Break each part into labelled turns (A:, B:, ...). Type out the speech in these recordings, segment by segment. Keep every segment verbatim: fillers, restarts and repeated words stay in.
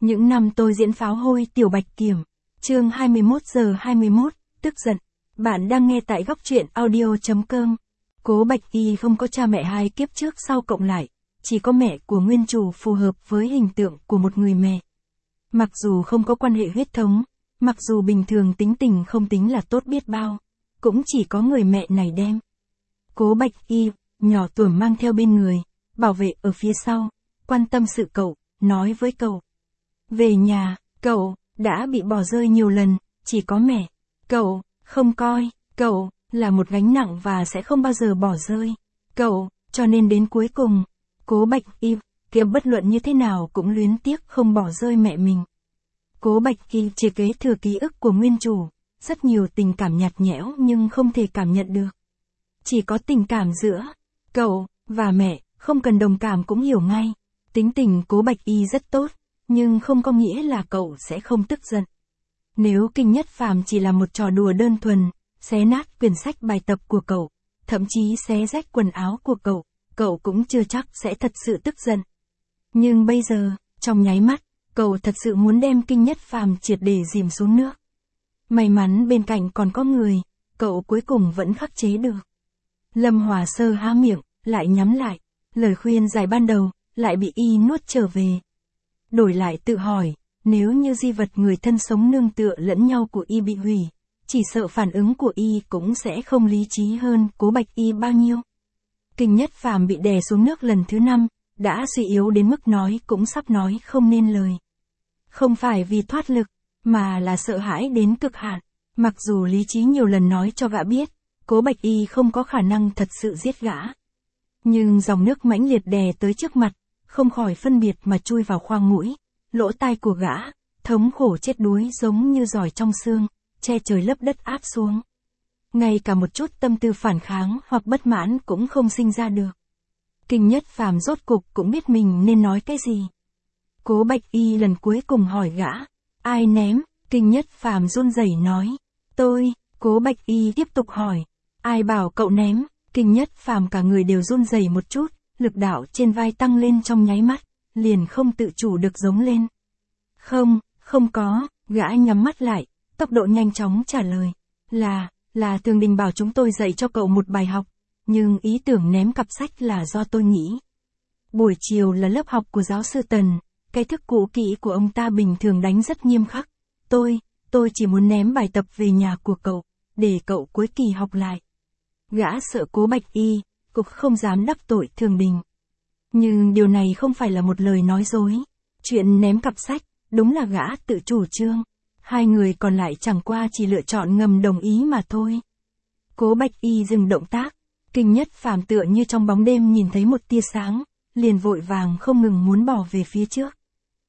A: Những năm tôi diễn pháo hôi Tiểu Bạch Kiểm. Chương hai mươi mốt giờ hai mươi mốt, tức giận. Bạn đang nghe tại góc truyện audio chấm com. Cố Bạch Y không có cha mẹ hai kiếp trước sau cộng lại, chỉ có mẹ của nguyên chủ phù hợp với hình tượng của một người mẹ. Mặc dù không có quan hệ huyết thống, mặc dù bình thường tính tình không tính là tốt biết bao, cũng chỉ có người mẹ này đem. Cố Bạch Y, nhỏ tuổi mang theo bên người, bảo vệ ở phía sau, quan tâm sự cậu, nói với cậu. Về nhà, cậu, đã bị bỏ rơi nhiều lần, chỉ có mẹ. Cậu, không coi, cậu, là một gánh nặng và sẽ không bao giờ bỏ rơi. Cậu, cho nên đến cuối cùng, Cố Bạch Y, kia bất luận như thế nào cũng luyến tiếc không bỏ rơi mẹ mình. Cố Bạch Y chỉ kế thừa ký ức của nguyên chủ, rất nhiều tình cảm nhạt nhẽo nhưng không thể cảm nhận được. Chỉ có tình cảm giữa cậu và mẹ, không cần đồng cảm cũng hiểu ngay. Tính tình Cố Bạch Y rất tốt, nhưng không có nghĩa là cậu sẽ không tức giận. Nếu Kinh Nhất Phàm chỉ là một trò đùa đơn thuần, xé nát quyển sách bài tập của cậu, thậm chí xé rách quần áo của cậu, cậu cũng chưa chắc sẽ thật sự tức giận. Nhưng bây giờ, trong nháy mắt, cậu thật sự muốn đem Kinh Nhất Phàm triệt để dìm xuống nước. May mắn bên cạnh còn có người, cậu cuối cùng vẫn khắc chế được. Lâm Hòa Sơ há miệng, lại nhắm lại, lời khuyên giải ban đầu, lại bị y nuốt trở về. Đổi lại tự hỏi, nếu như di vật người thân sống nương tựa lẫn nhau của y bị hủy, chỉ sợ phản ứng của y cũng sẽ không lý trí hơn Cố Bạch Y bao nhiêu. Kinh Nhất Phàm bị đè xuống nước lần thứ năm, đã suy yếu đến mức nói cũng sắp nói không nên lời. Không phải vì thoát lực, mà là sợ hãi đến cực hạn. Mặc dù lý trí nhiều lần nói cho gã biết, Cố Bạch Y không có khả năng thật sự giết gã. Nhưng dòng nước mãnh liệt đè tới trước mặt, không khỏi phân biệt mà chui vào khoang mũi, lỗ tai của gã, thống khổ chết đuối giống như giỏi trong xương, che trời lấp đất áp xuống. Ngay cả một chút tâm tư phản kháng hoặc bất mãn cũng không sinh ra được. Kinh Nhất Phàm rốt cục cũng biết mình nên nói cái gì. Cố Bạch Y lần cuối cùng hỏi gã, ai ném? Kinh Nhất Phàm run rẩy nói, tôi. Cố Bạch Y tiếp tục hỏi, ai bảo cậu ném? Kinh Nhất Phàm cả người đều run rẩy một chút, lực đạo trên vai tăng lên trong nháy mắt, liền không tự chủ được giống lên. Không, không có, gã nhắm mắt lại, tốc độ nhanh chóng trả lời, là, là Tường Đình bảo chúng tôi dạy cho cậu một bài học, nhưng ý tưởng ném cặp sách là do tôi nghĩ. Buổi chiều là lớp học của giáo sư Tần, cái thức cũ kỹ của ông ta bình thường đánh rất nghiêm khắc, tôi, tôi chỉ muốn ném bài tập về nhà của cậu, để cậu cuối kỳ học lại. Gã sợ Cố Bạch Y, cục không dám đắc tội Tường Đình. Nhưng điều này không phải là một lời nói dối. Chuyện ném cặp sách, đúng là gã tự chủ trương. Hai người còn lại chẳng qua chỉ lựa chọn ngầm đồng ý mà thôi. Cố Bạch Y dừng động tác. Kinh Nhất Phàm tựa như trong bóng đêm nhìn thấy một tia sáng, liền vội vàng không ngừng muốn bỏ về phía trước.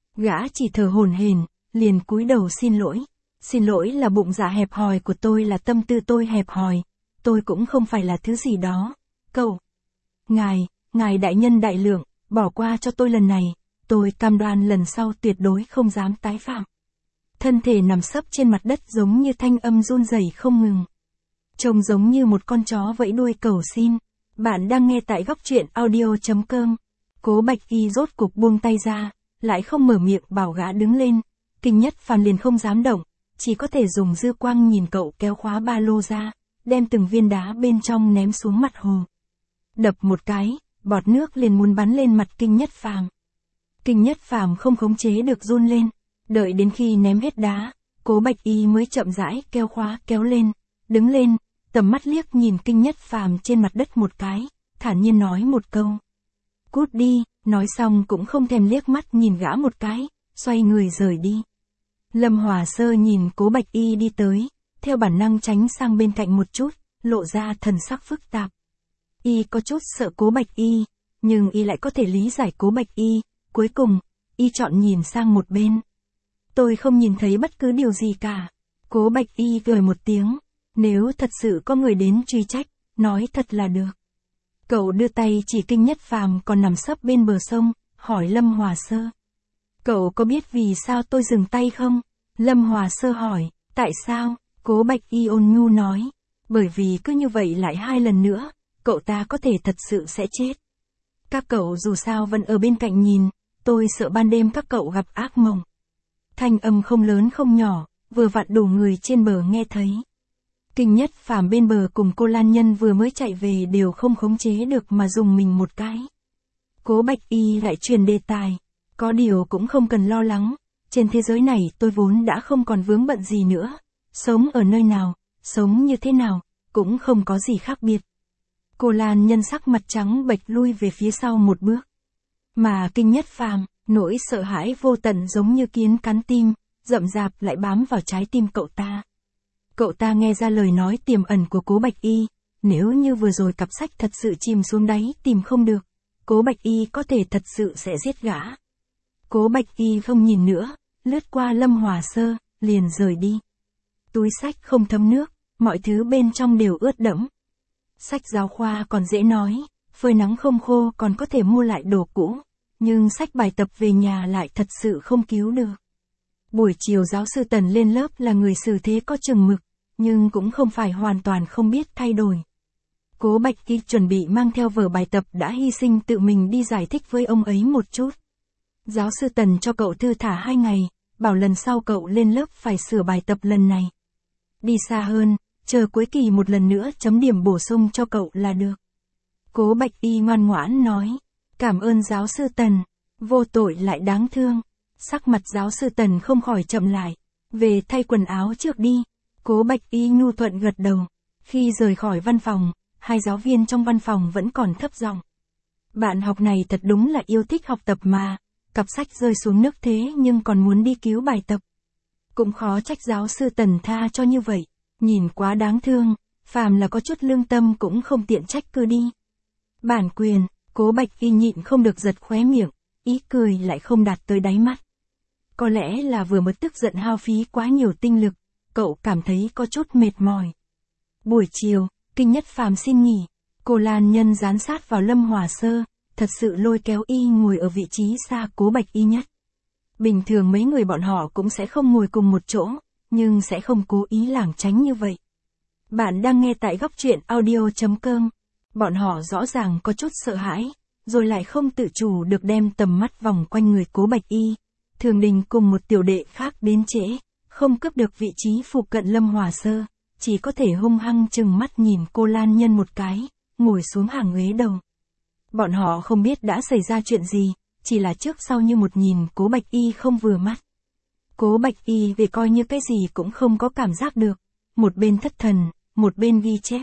A: Gã chỉ thở hổn hển, liền cúi đầu xin lỗi. Xin lỗi là bụng dạ hẹp hòi của tôi, là tâm tư tôi hẹp hòi. Tôi cũng không phải là thứ gì đó. Cậu. Ngài, ngài đại nhân đại lượng, bỏ qua cho tôi lần này, tôi cam đoan lần sau tuyệt đối không dám tái phạm. Thân thể nằm sấp trên mặt đất giống như thanh âm run rẩy không ngừng. Trông giống như một con chó vẫy đuôi cầu xin. Bạn đang nghe tại góc truyện audio chấm com. Cố Bạch Y rốt cục buông tay ra, lại không mở miệng bảo gã đứng lên. Kinh Nhất Phàm liền không dám động, chỉ có thể dùng dư quang nhìn cậu kéo khóa ba lô ra, đem từng viên đá bên trong ném xuống mặt hồ. Đập một cái, bọt nước liền muốn bắn lên mặt Kinh Nhất Phàm. Kinh Nhất Phàm không khống chế được run lên, đợi đến khi ném hết đá, Cố Bạch Y mới chậm rãi kéo khóa kéo lên, đứng lên, tầm mắt liếc nhìn Kinh Nhất Phàm trên mặt đất một cái, thản nhiên nói một câu. Cút đi, nói xong cũng không thèm liếc mắt nhìn gã một cái, xoay người rời đi. Lâm Hòa Sơ nhìn Cố Bạch Y đi tới, theo bản năng tránh sang bên cạnh một chút, lộ ra thần sắc phức tạp. Y có chút sợ Cố Bạch Y, nhưng y lại có thể lý giải Cố Bạch Y, cuối cùng, y chọn nhìn sang một bên. Tôi không nhìn thấy bất cứ điều gì cả. Cố Bạch Y cười một tiếng, nếu thật sự có người đến truy trách, nói thật là được. Cậu đưa tay chỉ Kinh Nhất Phàm còn nằm sấp bên bờ sông, hỏi Lâm Hòa Sơ. Cậu có biết vì sao tôi dừng tay không? Lâm Hòa Sơ hỏi, tại sao? Cố Bạch Y ôn nhu nói, bởi vì cứ như vậy lại hai lần nữa, cậu ta có thể thật sự sẽ chết. Các cậu dù sao vẫn ở bên cạnh nhìn, tôi sợ ban đêm các cậu gặp ác mộng. Thanh âm không lớn không nhỏ, vừa vặn đủ người trên bờ nghe thấy. Kinh Nhất Phàm bên bờ cùng cô Lan Nhân vừa mới chạy về đều không khống chế được mà dùng mình một cái. Cố Bạch Y lại truyền đề tài. Có điều cũng không cần lo lắng, trên thế giới này tôi vốn đã không còn vướng bận gì nữa. Sống ở nơi nào, sống như thế nào, cũng không có gì khác biệt. Cô Lan Nhân sắc mặt trắng bệch lui về phía sau một bước. Mà Kinh Nhất Phàm, nỗi sợ hãi vô tận giống như kiến cắn tim, rậm rạp lại bám vào trái tim cậu ta. Cậu ta nghe ra lời nói tiềm ẩn của Cố Bạch Y, nếu như vừa rồi cặp sách thật sự chìm xuống đáy tìm không được, Cố Bạch Y có thể thật sự sẽ giết gã. Cố Bạch Y không nhìn nữa, lướt qua Lâm Hòa Sơ, liền rời đi. Túi sách không thấm nước, mọi thứ bên trong đều ướt đẫm. Sách giáo khoa còn dễ nói, phơi nắng không khô còn có thể mua lại đồ cũ, nhưng sách bài tập về nhà lại thật sự không cứu được. Buổi chiều giáo sư Tần lên lớp là người xử thế có chừng mực, nhưng cũng không phải hoàn toàn không biết thay đổi. Cố Bạch Y chuẩn bị mang theo vở bài tập đã hy sinh tự mình đi giải thích với ông ấy một chút. Giáo sư Tần cho cậu thư thả hai ngày, bảo lần sau cậu lên lớp phải sửa bài tập lần này. Đi xa hơn, chờ cuối kỳ một lần nữa chấm điểm bổ sung cho cậu là được. Cố Bạch Y ngoan ngoãn nói, cảm ơn giáo sư Tần, vô tội lại đáng thương. Sắc mặt giáo sư Tần không khỏi chậm lại, về thay quần áo trước đi. Cố Bạch Y nhu thuận gật đầu. Khi rời khỏi văn phòng, hai giáo viên trong văn phòng vẫn còn thấp giọng. Bạn học này thật đúng là yêu thích học tập mà, cặp sách rơi xuống nước thế nhưng còn muốn đi cứu bài tập. Cũng khó trách giáo sư Tần tha cho như vậy, nhìn quá đáng thương, phàm là có chút lương tâm cũng không tiện trách cứ đi. Bản quyền, Cố Bạch Y nhịn không được giật khóe miệng, ý cười lại không đạt tới đáy mắt. Có lẽ là vừa mới tức giận hao phí quá nhiều tinh lực, cậu cảm thấy có chút mệt mỏi. Buổi chiều, Kinh Nhất Phàm xin nghỉ, cô Lan Nhân dán sát vào Lâm Hòa Sơ, thật sự lôi kéo y ngồi ở vị trí xa Cố Bạch Y nhất. Bình thường mấy người bọn họ cũng sẽ không ngồi cùng một chỗ, nhưng sẽ không cố ý lảng tránh như vậy. Bạn đang nghe tại góc truyện audio chấm com. Bọn họ rõ ràng có chút sợ hãi, rồi lại không tự chủ được đem tầm mắt vòng quanh người Cố Bạch Y. Thường Đình cùng một tiểu đệ khác đến trễ, không cướp được vị trí phụ cận Lâm Hòa Sơ, chỉ có thể hung hăng chừng mắt nhìn cô Lan Nhân một cái, ngồi xuống hàng ghế đầu. Bọn họ không biết đã xảy ra chuyện gì, chỉ là trước sau như một nhìn Cố Bạch Y không vừa mắt. Cố Bạch Y về coi như cái gì cũng không có cảm giác được, một bên thất thần, một bên ghi chép.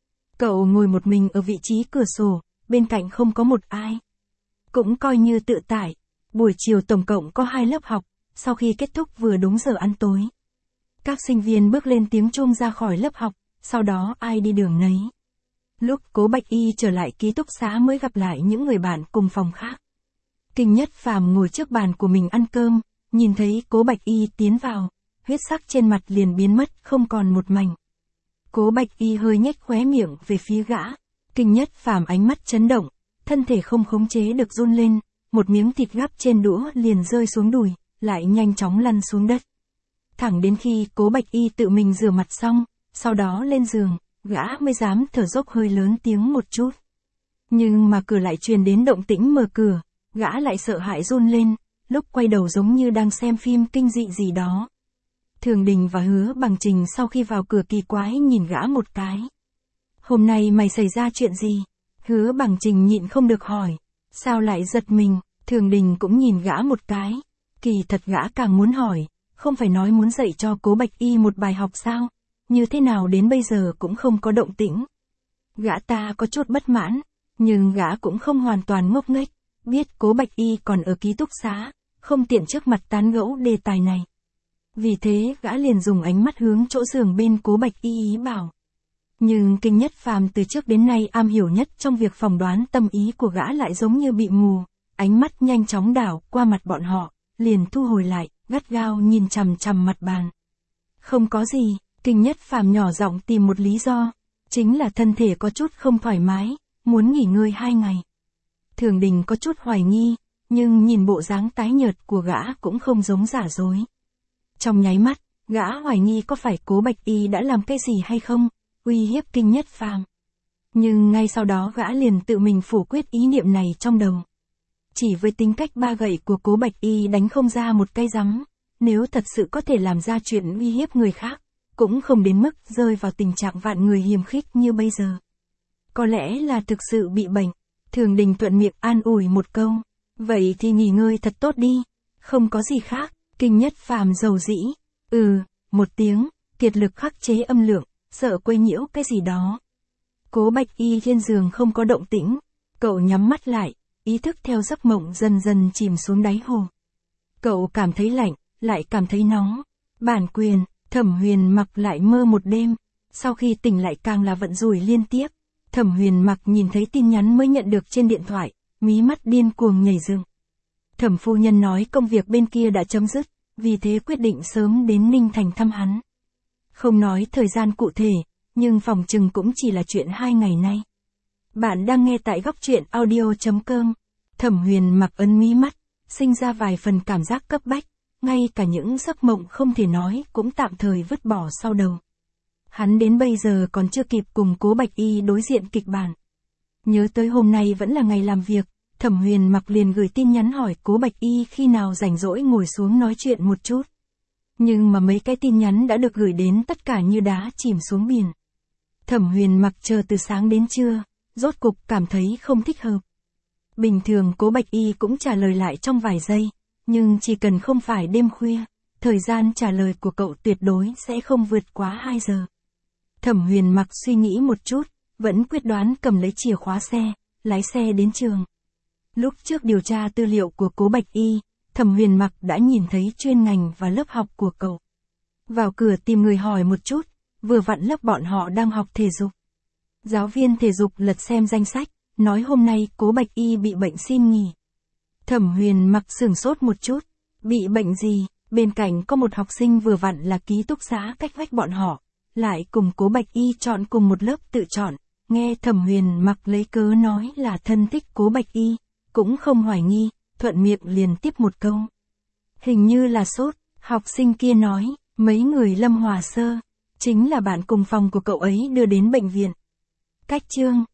A: Cậu ngồi một mình ở vị trí cửa sổ, bên cạnh không có một ai. Cũng coi như tự tại. Buổi chiều tổng cộng có hai lớp học, sau khi kết thúc vừa đúng giờ ăn tối. Các sinh viên bước lên tiếng chuông ra khỏi lớp học, sau đó ai đi đường nấy. Lúc Cố Bạch Y trở lại ký túc xá mới gặp lại những người bạn cùng phòng khác. Kinh Nhất Phàm ngồi trước bàn của mình ăn cơm, nhìn thấy Cố Bạch Y tiến vào, huyết sắc trên mặt liền biến mất không còn một mảnh. Cố Bạch Y hơi nhếch khóe miệng về phía gã. Kinh Nhất Phàm ánh mắt chấn động, thân thể không khống chế được run lên, một miếng thịt gắp trên đũa liền rơi xuống đùi, lại nhanh chóng lăn xuống đất. Thẳng đến khi Cố Bạch Y tự mình rửa mặt xong, sau đó lên giường, gã mới dám thở dốc hơi lớn tiếng một chút. Nhưng mà cửa lại truyền đến động tĩnh mở cửa, gã lại sợ hãi run lên, lúc quay đầu giống như đang xem phim kinh dị gì đó. Thường Đình và Hứa Bằng Trình sau khi vào cửa kỳ quái nhìn gã một cái. Hôm nay mày xảy ra chuyện gì? Hứa Bằng Trình nhịn không được hỏi. Sao lại giật mình? Thường Đình cũng nhìn gã một cái. Kỳ thật gã càng muốn hỏi, không phải nói muốn dạy cho Cố Bạch Y một bài học sao? Như thế nào đến bây giờ cũng không có động tĩnh. Gã ta có chút bất mãn, nhưng gã cũng không hoàn toàn ngốc nghếch, biết Cố Bạch Y còn ở ký túc xá, không tiện trước mặt tán gẫu đề tài này. Vì thế gã liền dùng ánh mắt hướng chỗ giường bên Cố Bạch Y ý bảo. Nhưng Kinh Nhất Phàm từ trước đến nay am hiểu nhất trong việc phỏng đoán tâm ý của gã lại giống như bị mù, ánh mắt nhanh chóng đảo qua mặt bọn họ, liền thu hồi lại, gắt gao nhìn chằm chằm mặt bàn. Không có gì, Kinh Nhất Phàm nhỏ giọng tìm một lý do, chính là thân thể có chút không thoải mái, muốn nghỉ ngơi hai ngày. Thường Đình có chút hoài nghi, nhưng nhìn bộ dáng tái nhợt của gã cũng không giống giả dối. Trong nháy mắt, gã hoài nghi có phải Cố Bạch Y đã làm cái gì hay không, uy hiếp Kinh Nhất Phàm. Nhưng ngay sau đó gã liền tự mình phủ quyết ý niệm này trong đầu. Chỉ với tính cách ba gậy của Cố Bạch Y đánh không ra một cây rắm, nếu thật sự có thể làm ra chuyện uy hiếp người khác, cũng không đến mức rơi vào tình trạng vạn người hiềm khích như bây giờ. Có lẽ là thực sự bị bệnh. Thường Đình thuận miệng an ủi một câu. Vậy thì nghỉ ngơi thật tốt đi. Không có gì khác. Kinh Nhất Phàm dầu dĩ. Ừ, một tiếng, kiệt lực khắc chế âm lượng, sợ quấy nhiễu cái gì đó. Cố Bạch Y trên giường không có động tĩnh. Cậu nhắm mắt lại, ý thức theo giấc mộng dần dần chìm xuống đáy hồ. Cậu cảm thấy lạnh, lại cảm thấy nóng. Bản quyền, Thẩm Huyền Mặc lại mơ một đêm. Sau khi tỉnh lại càng là vận rủi liên tiếp. Thẩm Huyền Mặc nhìn thấy tin nhắn mới nhận được trên điện thoại, mí mắt điên cuồng nhảy dựng. Thẩm phu nhân nói công việc bên kia đã chấm dứt, vì thế quyết định sớm đến Ninh Thành thăm hắn. Không nói thời gian cụ thể, nhưng phòng chừng cũng chỉ là chuyện hai ngày nay. Bạn đang nghe tại góc truyện audio chấm com. Thẩm Huyền Mặc ấn mí mắt, sinh ra vài phần cảm giác cấp bách, ngay cả những giấc mộng không thể nói cũng tạm thời vứt bỏ sau đầu. Hắn đến bây giờ còn chưa kịp cùng Cố Bạch Y đối diện kịch bản. Nhớ tới hôm nay vẫn là ngày làm việc, Thẩm Huyền Mặc liền gửi tin nhắn hỏi Cố Bạch Y khi nào rảnh rỗi ngồi xuống nói chuyện một chút. Nhưng mà mấy cái tin nhắn đã được gửi đến tất cả như đá chìm xuống biển. Thẩm Huyền Mặc chờ từ sáng đến trưa, rốt cục cảm thấy không thích hợp. Bình thường Cố Bạch Y cũng trả lời lại trong vài giây, nhưng chỉ cần không phải đêm khuya, thời gian trả lời của cậu tuyệt đối sẽ không vượt quá hai giờ. Thẩm Huyền Mặc suy nghĩ một chút, vẫn quyết đoán cầm lấy chìa khóa xe, lái xe đến trường. Lúc trước điều tra tư liệu của Cố Bạch Y, Thẩm Huyền Mặc đã nhìn thấy chuyên ngành và lớp học của cậu. Vào cửa tìm người hỏi một chút, vừa vặn lớp bọn họ đang học thể dục. Giáo viên thể dục lật xem danh sách, nói hôm nay Cố Bạch Y bị bệnh xin nghỉ. Thẩm Huyền Mặc sửng sốt một chút, bị bệnh gì? Bên cạnh có một học sinh vừa vặn là ký túc xá cách vách bọn họ, lại cùng Cố Bạch Y chọn cùng một lớp tự chọn, nghe Thẩm Huyền Mặc lấy cớ nói là thân thích Cố Bạch Y, cũng không hoài nghi, thuận miệng liền tiếp một câu. Hình như là sốt, học sinh kia nói, mấy người Lâm Hòa Sơ, chính là bạn cùng phòng của cậu ấy đưa đến bệnh viện. Cách chương